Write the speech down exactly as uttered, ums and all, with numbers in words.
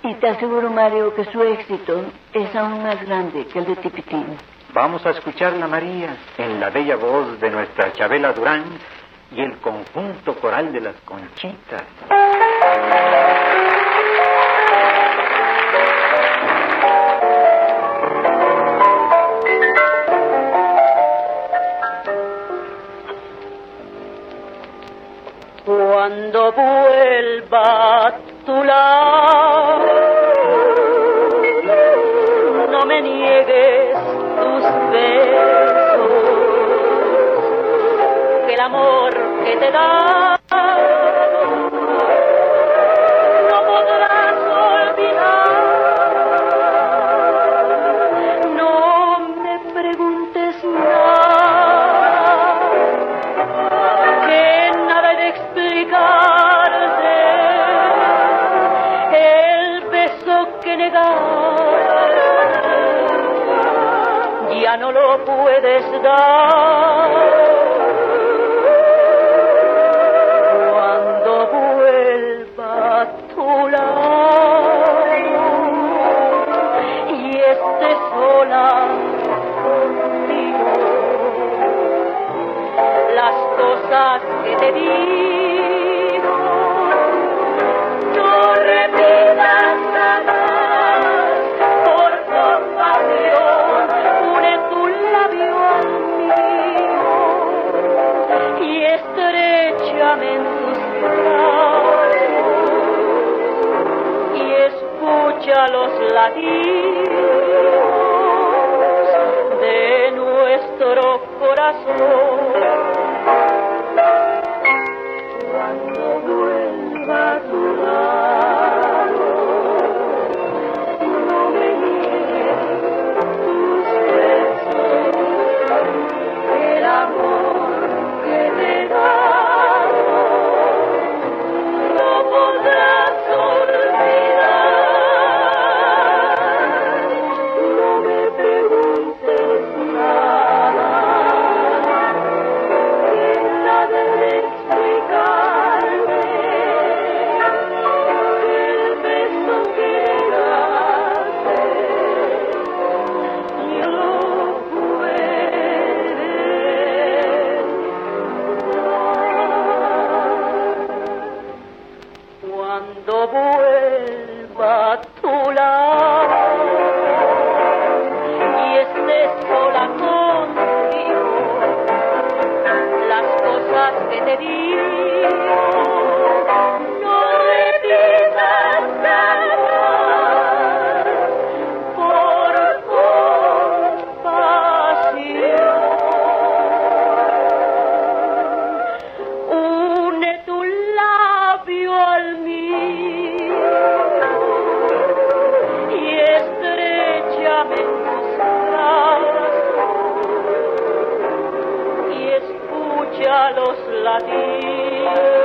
Y te aseguro, Mario, que su éxito es aún más grande que el de Tipitín. Vamos a escucharla, María, en la bella voz de nuestra Chabela Durán y el conjunto coral de las Conchitas. Cuando vuelva tu lado, no me niegues tus besos, que el amor que te da no podrás olvidar. No me preguntes nada, que nada he de explicarte, el beso que negar ya no lo puedes dar. Cuando vuelva a tu lado y esté sola contigo, las cosas que te digo no repitas jamás. Por compasión une tu labio al mío y estrechame en tus brazos y escucha los latidos de nuestro corazón. Cuando vuelva a tu lado, no me niegues tus besos, el amor que te he dado no podrás olvidar. No me preguntes nada, que nada de explicarte, el beso que daste yo lo puedes dar. Cuando vuelva a tu lado y estés sola contigo, las cosas que te digo no repitas jamás. Por compasión une tu labio al mío y estrechame en tus brazos y escucha los latidos